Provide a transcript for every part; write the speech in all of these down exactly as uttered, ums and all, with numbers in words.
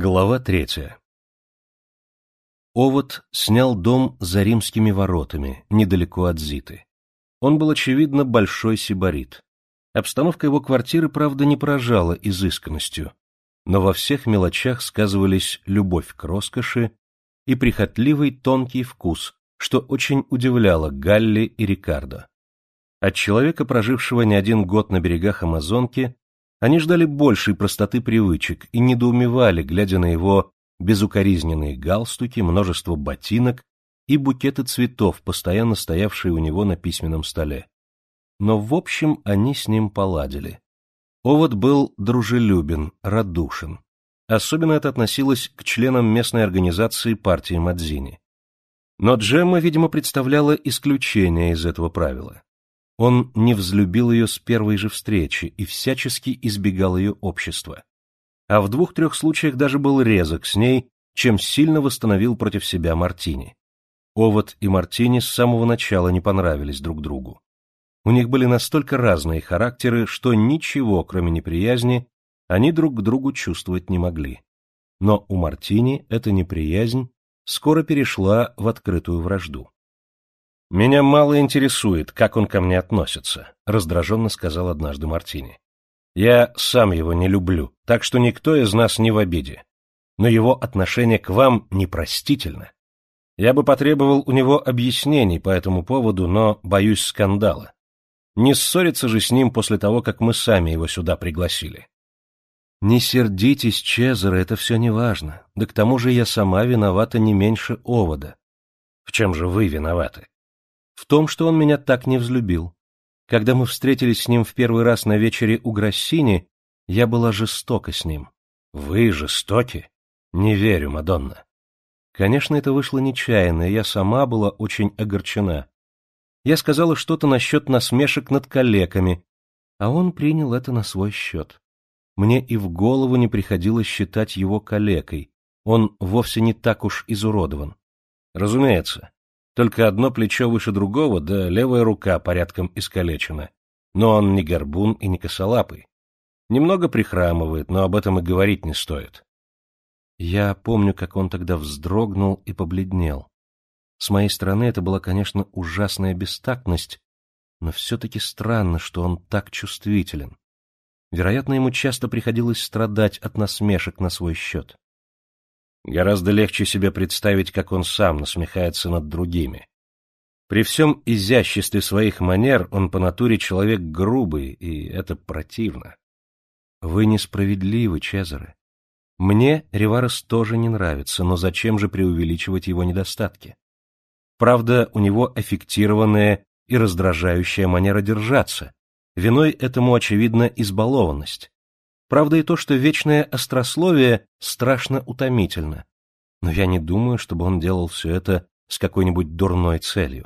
Глава третья. Овод снял дом за римскими воротами, недалеко от Зиты. Он был, очевидно, большой сибарит. Обстановка его квартиры, правда, не поражала изысканностью, но во всех мелочах сказывались любовь к роскоши и прихотливый тонкий вкус, что очень удивляло Галли и Рикардо. От человека, прожившего не один год на берегах Амазонки, они ждали большей простоты привычек и недоумевали, глядя на его безукоризненные галстуки, множество ботинок и букеты цветов, постоянно стоявшие у него на письменном столе. Но в общем они с ним поладили. Овод был дружелюбен, радушен. Особенно это относилось к членам местной организации партии Мадзини. Но Джемма, видимо, представляла исключение из этого правила. Он не взлюбил ее с первой же встречи и всячески избегал ее общества. А в двух-трех случаях даже был резок с ней, чем сильно восстановил против себя Мартини. Овод и Мартини с самого начала не понравились друг другу. У них были настолько разные характеры, что ничего, кроме неприязни, они друг к другу чувствовать не могли. Но у Мартини эта неприязнь скоро перешла в открытую вражду. «Меня мало интересует, как он ко мне относится», — раздраженно сказал однажды Мартини. «Я сам его не люблю, так что никто из нас не в обиде. Но его отношение к вам непростительно. Я бы потребовал у него объяснений по этому поводу, но боюсь скандала. Не ссориться же с ним после того, как мы сами его сюда пригласили». «Не сердитесь, Чезаре, это все неважно. Да к тому же я сама виновата не меньше Овода». «В чем же вы виноваты?» «В том, что он меня так не взлюбил. Когда мы встретились с ним в первый раз на вечере у Грассини, я была жестока с ним». «Вы жестоки? Не верю, Мадонна». Конечно, это вышло нечаянно, и я сама была очень огорчена. Я сказала что-то насчет насмешек над калеками, а он принял это на свой счет. Мне и в голову не приходилось считать его калекой, он вовсе не так уж изуродован. Разумеется. Только одно плечо выше другого, да левая рука порядком искалечена. Но он не горбун и не косолапый. Немного прихрамывает, но об этом и говорить не стоит. Я помню, как он тогда вздрогнул и побледнел. С моей стороны это была, конечно, ужасная бестактность, но все-таки странно, что он так чувствителен. Вероятно, ему часто приходилось страдать от насмешек на свой счет. Гораздо легче себе представить, как он сам насмехается над другими. При всем изяществе своих манер он по натуре человек грубый, и это противно. Вы несправедливы, Чезаре. Мне Риварес тоже не нравится, но зачем же преувеличивать его недостатки? Правда, у него аффектированная и раздражающая манера держаться. Виной этому, очевидно, избалованность. Правда и то, что вечное острословие страшно утомительно. Но я не думаю, чтобы он делал все это с какой-нибудь дурной целью.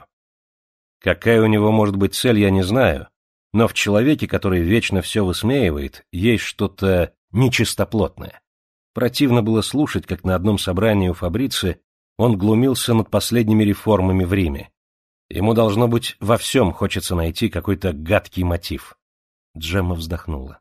Какая у него может быть цель, я не знаю, но в человеке, который вечно все высмеивает, есть что-то нечистоплотное. Противно было слушать, как на одном собрании у Фабриции он глумился над последними реформами в Риме. Ему, должно быть, во всем хочется найти какой-то гадкий мотив. Джемма вздохнула.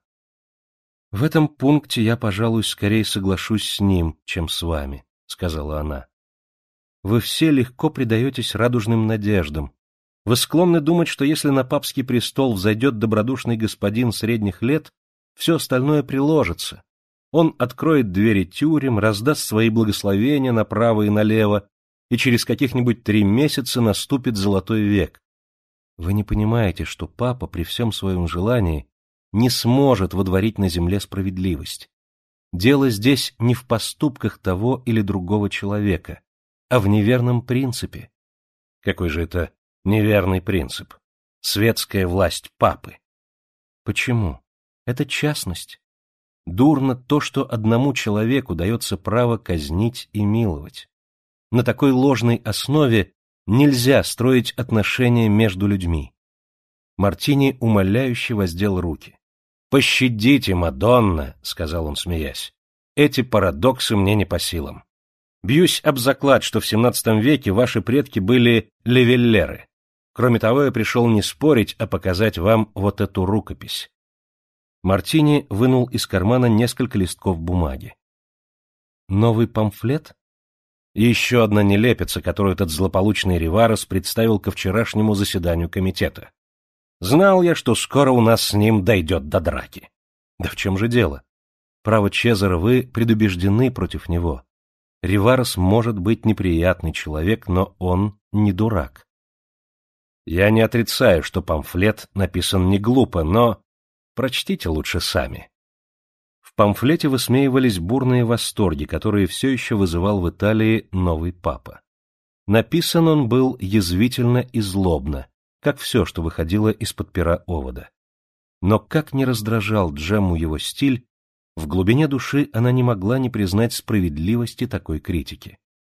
«В этом пункте я, пожалуй, скорее соглашусь с ним, чем с вами», — сказала она. «Вы все легко предаетесь радужным надеждам. Вы склонны думать, что если на папский престол взойдет добродушный господин средних лет, все остальное приложится. Он откроет двери тюрем, раздаст свои благословения направо и налево, и через каких-нибудь три месяца наступит золотой век. Вы не понимаете, что папа при всем своем желании не сможет водворить на земле справедливость. Дело здесь не в поступках того или другого человека, а в неверном принципе». «Какой же это неверный принцип? Светская власть папы». «Почему? Это частность. Дурно то, что одному человеку дается право казнить и миловать. На такой ложной основе нельзя строить отношения между людьми». Мартини умоляюще воздел руки. «Пощадите, Мадонна», — сказал он, смеясь. «Эти парадоксы мне не по силам. Бьюсь об заклад, что в семнадцатом веке ваши предки были левеллеры. Кроме того, я пришел не спорить, а показать вам вот эту рукопись». Мартини вынул из кармана несколько листков бумаги. Новый памфлет? Еще одна нелепица, которую этот злополучный Риварес представил ко вчерашнему заседанию комитета. Знал я, что скоро у нас с ним дойдет до драки. Да в чем же дело? Право, Чезаро, вы предубеждены против него. Риварес может быть неприятный человек, но он не дурак. Я не отрицаю, что памфлет написан не глупо, но прочтите лучше сами. В памфлете высмеивались бурные восторги, которые все еще вызывал в Италии новый папа. Написан он был язвительно и злобно, как все, что выходило из-под пера Овода. Но как ни раздражал Джемму его стиль, в глубине души она не могла не признать справедливости такой критики.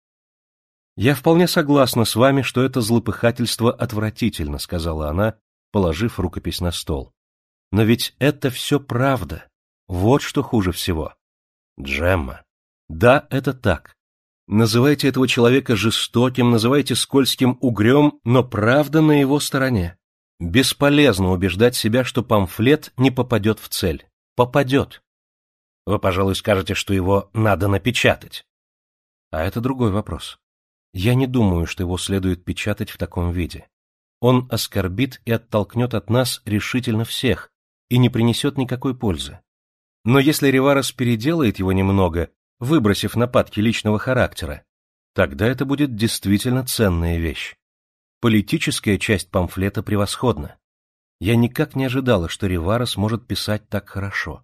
«Я вполне согласна с вами, что это злопыхательство отвратительно», — сказала она, положив рукопись на стол. «Но ведь это все правда. Вот что хуже всего. Джемма, да, это так. Называйте этого человека жестоким, называйте скользким угрём, но правда на его стороне. Бесполезно убеждать себя, что памфлет не попадет в цель. Попадет. Вы, пожалуй, скажете, что его надо напечатать. А это другой вопрос. Я не думаю, что его следует печатать в таком виде. Он оскорбит и оттолкнет от нас решительно всех и не принесет никакой пользы. Но если Риварес переделает его немного, выбросив нападки личного характера, тогда это будет действительно ценная вещь. Политическая часть памфлета превосходна. Я никак не ожидала, что Риварес может писать так хорошо.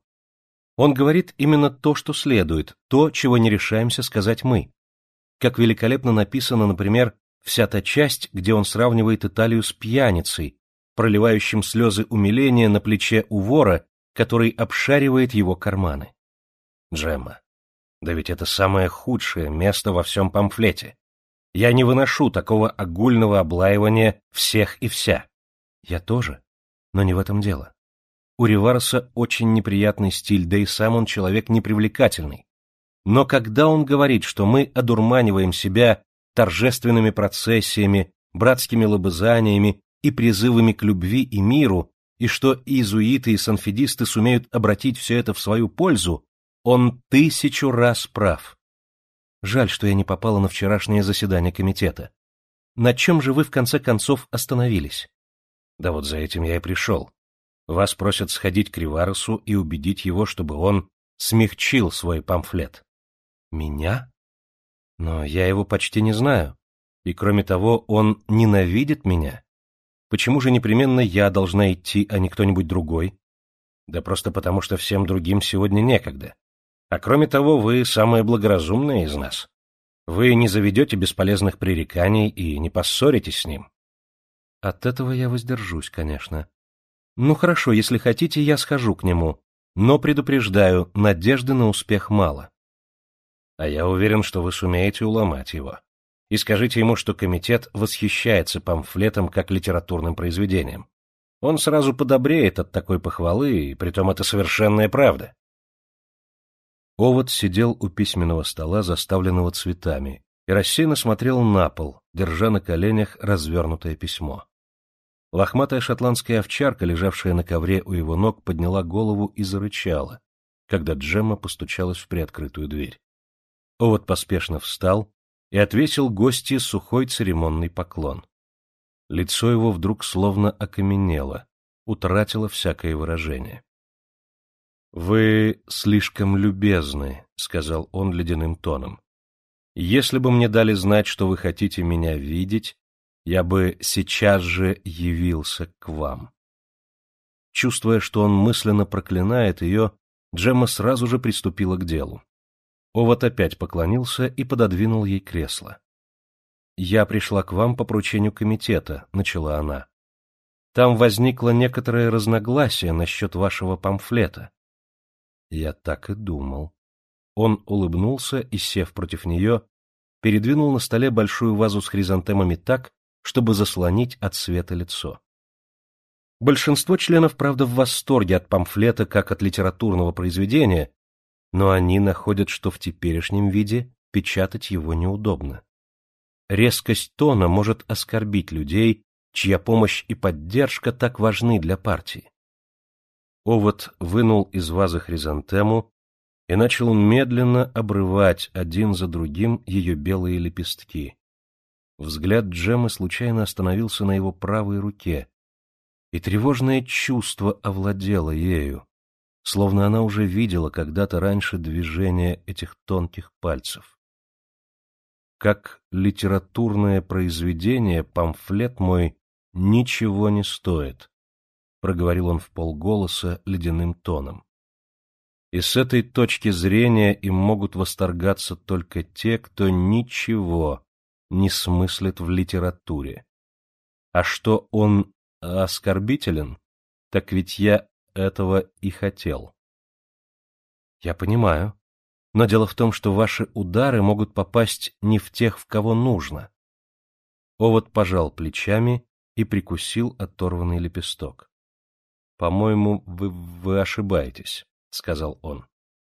Он говорит именно то, что следует, то, чего не решаемся сказать мы. Как великолепно написана, например, вся та часть, где он сравнивает Италию с пьяницей, проливающим слезы умиления на плече у вора, который обшаривает его карманы. Джемма, да ведь это самое худшее место во всем памфлете. Я не выношу такого огульного облаивания всех и вся. Я тоже, но не в этом дело. У Ривареса очень неприятный стиль, да и сам он человек непривлекательный. Но когда он говорит, что мы одурманиваем себя торжественными процессиями, братскими лобызаниями и призывами к любви и миру, и что иезуиты и санфедисты сумеют обратить все это в свою пользу, он тысячу раз прав. Жаль, что я не попала на вчерашнее заседание комитета. На чем же вы в конце концов остановились? Да вот за этим я и пришел. Вас просят сходить к Риваресу и убедить его, чтобы он смягчил свой памфлет. Меня? Но я его почти не знаю. И кроме того, он ненавидит меня. Почему же непременно я должна идти, а не кто-нибудь другой? Да просто потому, что всем другим сегодня некогда. А кроме того, вы самая благоразумная из нас. Вы не заведете бесполезных пререканий и не поссоритесь с ним. От этого я воздержусь, конечно. Ну хорошо, если хотите, я схожу к нему, но предупреждаю, надежды на успех мало. А я уверен, что вы сумеете уломать его. И скажите ему, что комитет восхищается памфлетом как литературным произведением. Он сразу подобреет от такой похвалы, и притом это совершенная правда. Овод сидел у письменного стола, заставленного цветами, и рассеянно смотрел на пол, держа на коленях развернутое письмо. Лохматая шотландская овчарка, лежавшая на ковре у его ног, подняла голову и зарычала, когда Джемма постучалась в приоткрытую дверь. Овод поспешно встал и отвесил гостье сухой церемонный поклон. Лицо его вдруг словно окаменело, утратило всякое выражение. — Вы слишком любезны, — сказал он ледяным тоном. — Если бы мне дали знать, что вы хотите меня видеть, я бы сейчас же явился к вам. Чувствуя, что он мысленно проклинает ее, Джемма сразу же приступила к делу. Овод опять поклонился и пододвинул ей кресло. — Я пришла к вам по поручению комитета, — начала она. — Там возникло некоторое разногласие насчет вашего памфлета. Я так и думал. Он улыбнулся и, сев против нее, передвинул на столе большую вазу с хризантемами так, чтобы заслонить от света лицо. Большинство членов, правда, в восторге от памфлета как от литературного произведения, но они находят, что в теперешнем виде печатать его неудобно. Резкость тона может оскорбить людей, чья помощь и поддержка так важны для партии. Овод вынул из вазы хризантему и начал медленно обрывать один за другим ее белые лепестки. Взгляд Джеммы случайно остановился на его правой руке, и тревожное чувство овладело ею, словно она уже видела когда-то раньше движение этих тонких пальцев. Как литературное произведение, памфлет мой ничего не стоит, — проговорил он вполголоса ледяным тоном. И с этой точки зрения им могут восторгаться только те, кто ничего не смыслит в литературе. А что он оскорбителен, так ведь я этого и хотел. Я понимаю, но дело в том, что ваши удары могут попасть не в тех, в кого нужно. Овод пожал плечами и прикусил оторванный лепесток. — По-моему, вы, вы ошибаетесь, — сказал он.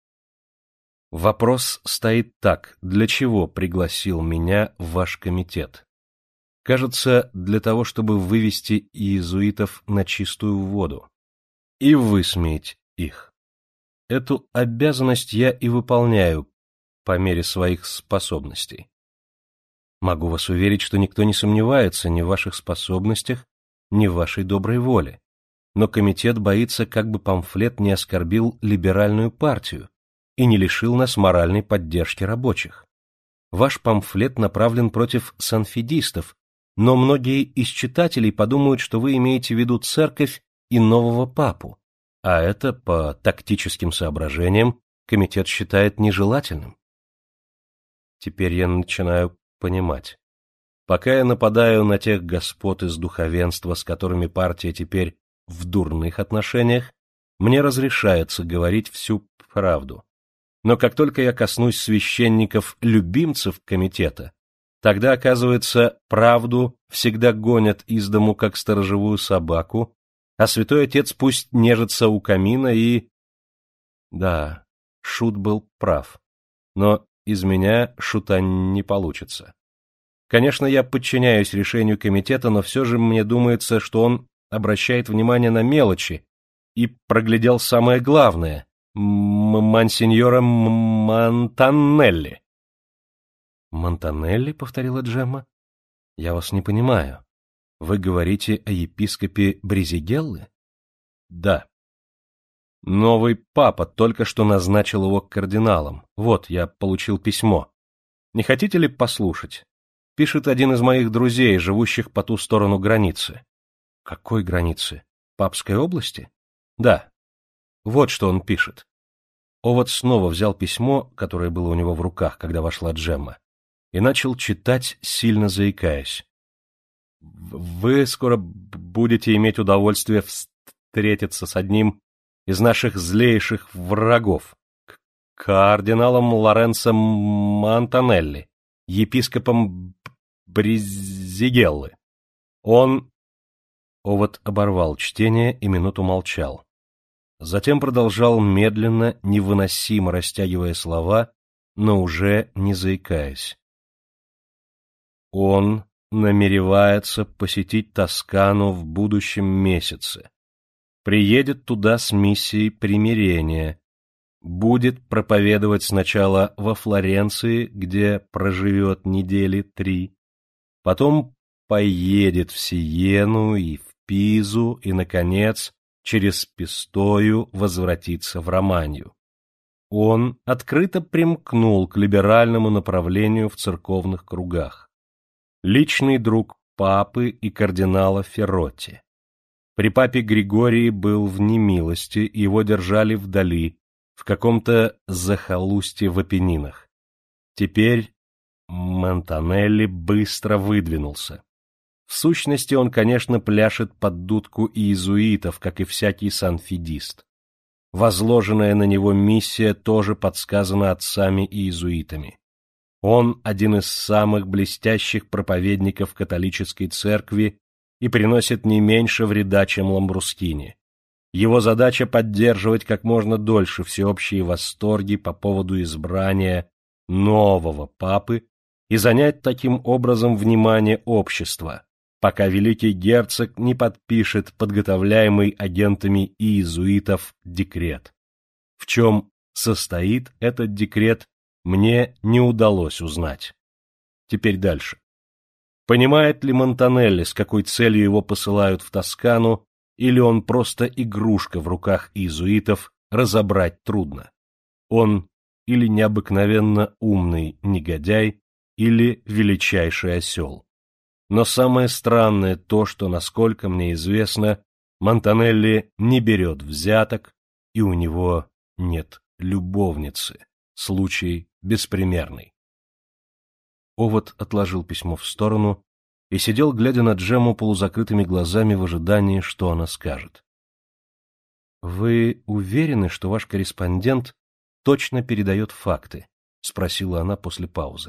Вопрос стоит так: для чего пригласил меня в ваш комитет? Кажется, для того, чтобы вывести иезуитов на чистую воду и высмеять их. Эту обязанность я и выполняю по мере своих способностей. Могу вас уверить, что никто не сомневается ни в ваших способностях, ни в вашей доброй воле. Но комитет боится, как бы памфлет не оскорбил либеральную партию и не лишил нас моральной поддержки рабочих. Ваш памфлет направлен против санфидистов, но многие из читателей подумают, что вы имеете в виду церковь и нового папу, а это, по тактическим соображениям, комитет считает нежелательным. Теперь я начинаю понимать. Пока я нападаю на тех господ из духовенства, с которыми партия теперь в дурных отношениях, мне разрешается говорить всю правду. Но как только я коснусь священников-любимцев комитета, тогда, оказывается, правду всегда гонят из дому, как сторожевую собаку, а святой отец пусть нежится у камина и... Да, шут был прав, но из меня шута не получится. Конечно, я подчиняюсь решению комитета, но все же мне думается, что он обращает внимание на мелочи и проглядел самое главное — монсеньора Монтанелли. «Монтанелли?» — повторила Джемма. «Я вас не понимаю. Вы говорите о епископе Бризигеллы?» «Да. Новый папа только что назначил его кардиналом. Вот, я получил письмо. Не хотите ли послушать? Пишет один из моих друзей, живущих по ту сторону границы». «Какой границы? Папской области?» «Да. Вот что он пишет». Овод снова взял письмо, которое было у него в руках, когда вошла Джемма, и начал читать, сильно заикаясь. «Вы скоро будете иметь удовольствие встретиться с одним из наших злейших врагов, кардиналом Лоренцо Монтанелли, епископом Бризигеллы. Он...» Овод оборвал чтение и минуту молчал. Затем продолжал медленно, невыносимо растягивая слова, но уже не заикаясь. «Он намеревается посетить Тоскану в будущем месяце. Приедет туда с миссией примирения. Будет проповедовать сначала во Флоренции, где проживет недели три. Потом поедет в Сиену и в Пизу и, наконец, через Пистою возвратится в Романью. Он открыто примкнул к либеральному направлению в церковных кругах. Личный друг папы и кардинала Ферротти. При папе Григории был в немилости, его держали вдали, в каком-то захолустье в Апеннинах. Теперь Монтанелли быстро выдвинулся. В сущности, он, конечно, пляшет под дудку иезуитов, как и всякий санфидист. Возложенная на него миссия тоже подсказана отцами иезуитами. Он один из самых блестящих проповедников католической церкви и приносит не меньше вреда, чем Ламбрускини. Его задача — поддерживать как можно дольше всеобщие восторги по поводу избрания нового папы и занять таким образом внимание общества, пока великий герцог не подпишет подготовляемый агентами иезуитов декрет. В чем состоит этот декрет, мне не удалось узнать. Теперь дальше. Понимает ли Монтанелли, с какой целью его посылают в Тоскану, или он просто игрушка в руках иезуитов, разобрать трудно? Он или необыкновенно умный негодяй, или величайший осел. Но самое странное то, что, насколько мне известно, Монтанелли не берет взяток, и у него нет любовницы. Случай беспримерный. Овод отложил письмо в сторону и сидел, глядя на Джемму полузакрытыми глазами в ожидании, что она скажет. — Вы уверены, что ваш корреспондент точно передает факты? — спросила она после паузы.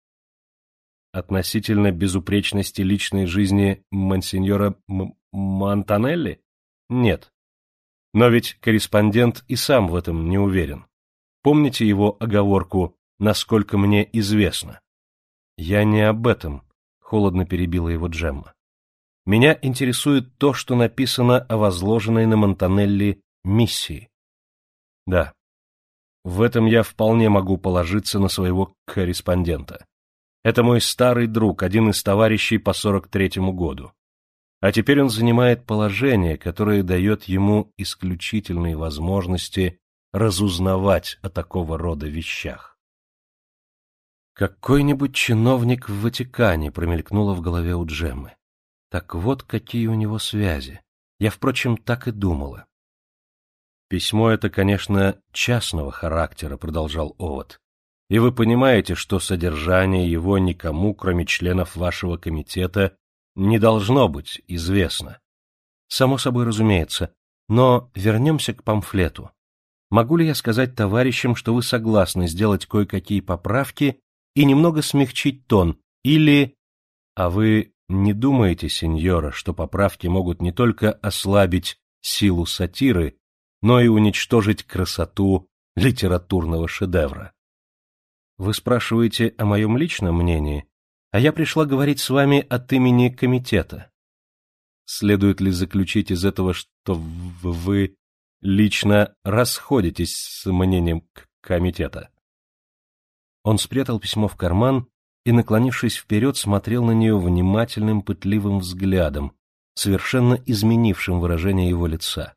— Относительно безупречности личной жизни монсеньора М- Монтанелли? Нет. Но ведь корреспондент и сам в этом не уверен. Помните его оговорку «насколько мне известно»? — Я не об этом, — холодно перебила его Джемма. — Меня интересует то, что написано о возложенной на Монтанелли миссии. — Да. В этом я вполне могу положиться на своего корреспондента. Это мой старый друг, один из товарищей по сорок третьему году. А теперь он занимает положение, которое дает ему исключительные возможности разузнавать о такого рода вещах. Какой-нибудь чиновник в Ватикане промелькнуло в голове у Джеммы. Так вот, какие у него связи. Я, впрочем, так и думала. Письмо это, конечно, частного характера, продолжал Овод. И вы понимаете, что содержание его никому, кроме членов вашего комитета, не должно быть известно. Само собой разумеется. Но вернемся к памфлету. Могу ли я сказать товарищам, что вы согласны сделать кое-какие поправки и немного смягчить тон, или... А вы не думаете, сеньора, что поправки могут не только ослабить силу сатиры, но и уничтожить красоту литературного шедевра? Вы спрашиваете о моем личном мнении, а я пришла говорить с вами от имени комитета. Следует ли заключить из этого, что вы лично расходитесь с мнением комитета? Он спрятал письмо в карман и, наклонившись вперед, смотрел на нее внимательным, пытливым взглядом, совершенно изменившим выражение его лица.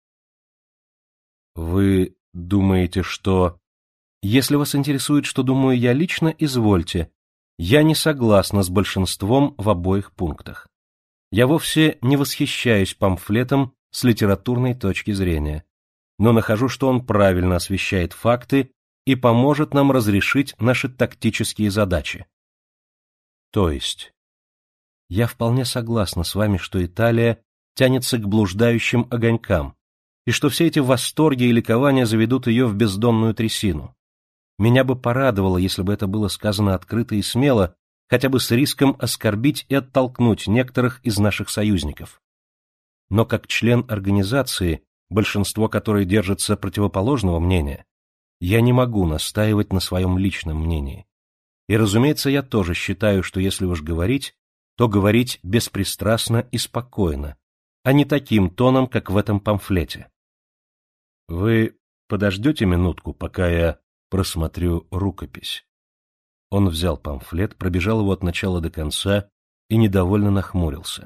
— Вы думаете, что... Если вас интересует, что думаю я лично, извольте. Я не согласна с большинством в обоих пунктах. Я вовсе не восхищаюсь памфлетом с литературной точки зрения, но нахожу, что он правильно освещает факты и поможет нам разрешить наши тактические задачи. То есть, я вполне согласна с вами, что Италия тянется к блуждающим огонькам, и что все эти восторги и ликования заведут ее в бездонную трясину. Меня бы порадовало, если бы это было сказано открыто и смело, хотя бы с риском оскорбить и оттолкнуть некоторых из наших союзников. Но как член организации, большинство которой держится противоположного мнения, я не могу настаивать на своем личном мнении. И, разумеется, я тоже считаю, что если уж говорить, то говорить беспристрастно и спокойно, а не таким тоном, как в этом памфлете. Вы подождете минутку, пока я просмотрю рукопись. Он взял памфлет, пробежал его от начала до конца и недовольно нахмурился.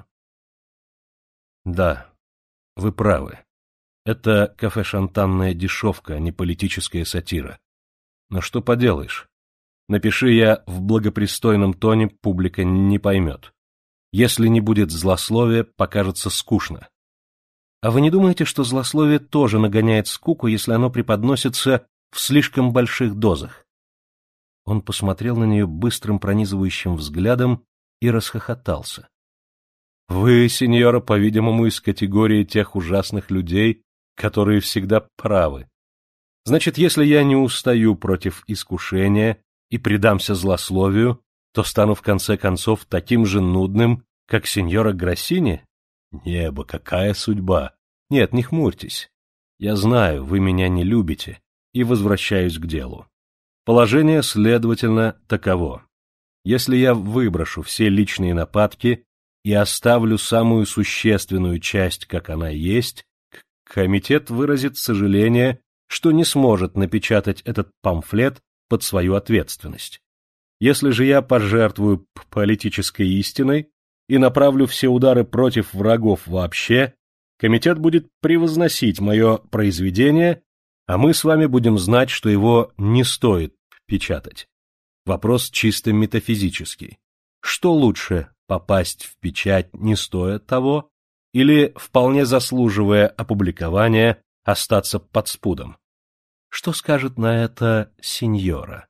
Да, вы правы. Это кафе-шантанная дешевка, а не политическая сатира. Но что поделаешь? Напиши я в благопристойном тоне, публика не поймет. Если не будет злословия, покажется скучно. А вы не думаете, что злословие тоже нагоняет скуку, если оно преподносится в слишком больших дозах? Он посмотрел на нее быстрым пронизывающим взглядом и расхохотался. — Вы, сеньора, по-видимому, из категории тех ужасных людей, которые всегда правы. Значит, если я не устаю против искушения и предамся злословию, то стану в конце концов таким же нудным, как сеньора Гроссини? Небо, какая судьба! Нет, не хмурьтесь. Я знаю, вы меня не любите, и возвращаюсь к делу. Положение, следовательно, таково. Если я выброшу все личные нападки и оставлю самую существенную часть, как она есть, комитет выразит сожаление что не сможет напечатать этот памфлет под свою ответственность. Если же я пожертвую политической истиной и направлю все удары против врагов вообще, комитет будет превозносить мое произведение, а мы с вами будем знать, что его не стоит печатать. Вопрос чисто метафизический. Что лучше, попасть в печать, не стоя того, или, вполне заслуживая опубликования, остаться под спудом? Что скажет на это сеньора?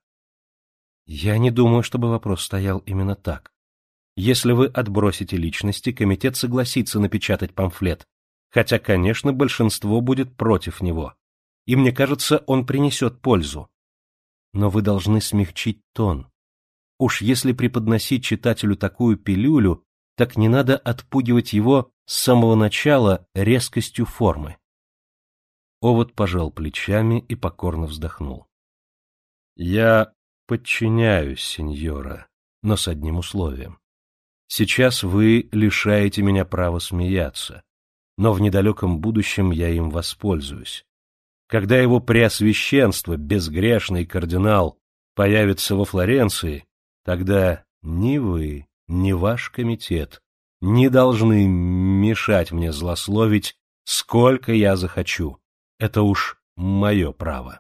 Я не думаю, чтобы вопрос стоял именно так. Если вы отбросите личности, комитет согласится напечатать памфлет, хотя, конечно, большинство будет против него. И мне кажется, он принесет пользу. Но вы должны смягчить тон. Уж если преподносить читателю такую пилюлю, так не надо отпугивать его с самого начала резкостью формы. Овод пожал плечами и покорно вздохнул. Я подчиняюсь, сеньора, но с одним условием. Сейчас вы лишаете меня права смеяться, но в недалеком будущем я им воспользуюсь. Когда его преосвященство, безгрешный кардинал, появится во Флоренции, тогда ни вы, ни ваш комитет не должны мешать мне злословить, сколько я захочу. Это уж мое право.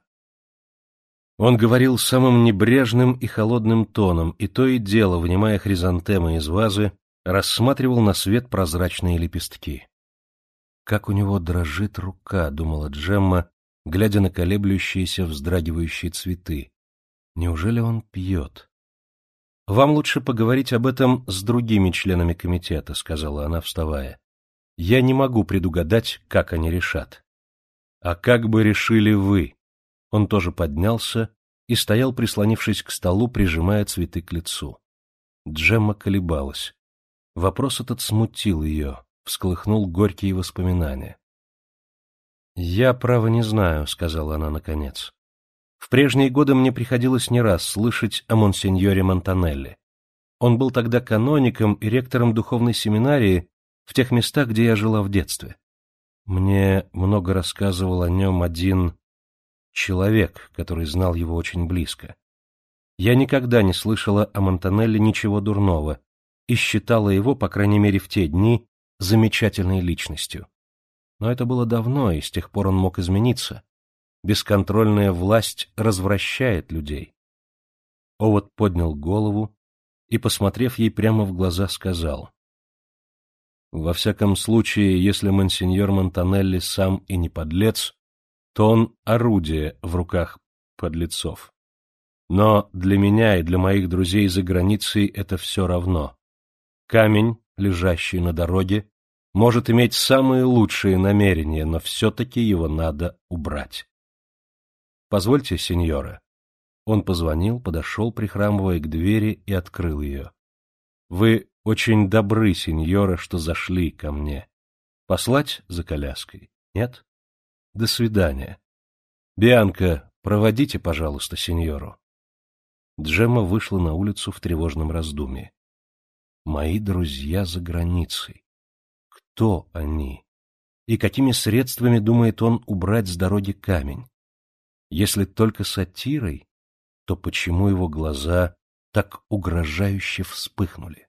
Он говорил самым небрежным и холодным тоном, и то и дело, вынимая хризантемы из вазы, рассматривал на свет прозрачные лепестки. «Как у него дрожит рука», — думала Джемма, глядя на колеблющиеся, вздрагивающие цветы. «Неужели он пьет?» «Вам лучше поговорить об этом с другими членами комитета», — сказала она, вставая. «Я не могу предугадать, как они решат». «А как бы решили вы?» Он тоже поднялся и стоял, прислонившись к столу, прижимая цветы к лицу. Джемма колебалась. Вопрос этот смутил ее, всколыхнул горькие воспоминания. «Я, право, не знаю», — сказала она наконец. «В прежние годы мне приходилось не раз слышать о монсеньоре Монтанелли. Он был тогда каноником и ректором духовной семинарии в тех местах, где я жила в детстве. Мне много рассказывал о нем один человек, который знал его очень близко. Я никогда не слышала о Монтанелли ничего дурного и считала его, по крайней мере в те дни, замечательной личностью. Но это было давно, и с тех пор он мог измениться. Бесконтрольная власть развращает людей». Овод поднял голову и, посмотрев ей прямо в глаза, сказал: «Во всяком случае, если монсеньор Монтанелли сам и не подлец, то он орудие в руках подлецов. Но для меня и для моих друзей за границей это все равно. Камень, лежащий на дороге, может иметь самые лучшие намерения, но все-таки его надо убрать. Позвольте, сеньора». Он позвонил, подошел, прихрамывая к двери, и открыл ее. «Вы очень добры, сеньора, что зашли ко мне. Послать за коляской? Нет? До свидания. Бианка, проводите, пожалуйста, сеньору». Джемма вышла на улицу в тревожном раздумье. Мои друзья за границей. Кто они? И какими средствами думает он убрать с дороги камень? Если только сатирой, то почему его глаза так угрожающе вспыхнули?